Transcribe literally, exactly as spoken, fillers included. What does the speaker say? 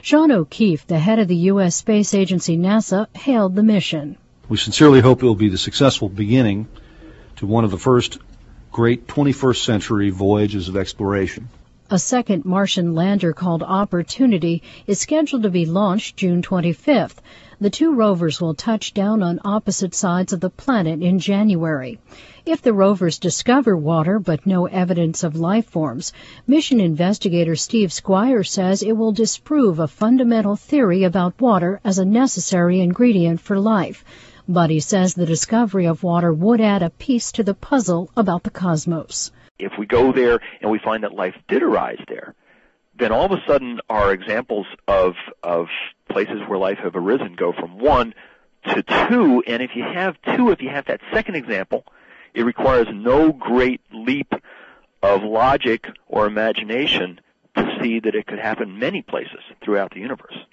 Sean O'Keefe, the head of the U S Space Agency NASA, hailed the mission. We sincerely hope it will be the successful beginning to one of the first great twenty-first century voyages of exploration. A second Martian lander called Opportunity is scheduled to be launched June twenty-fifth. The two rovers will touch down on opposite sides of the planet in January. If the rovers discover water but no evidence of life forms, mission investigator Steve Squire says it will disprove a fundamental theory about water as a necessary ingredient for life. But he says the discovery of water would add a piece to the puzzle about the cosmos. If we go there and we find that life did arise there, then all of a sudden our examples of of places where life have arisen go from one to two, and if you have two, if you have that second example, it requires no great leap of logic or imagination to see that it could happen many places throughout the universe.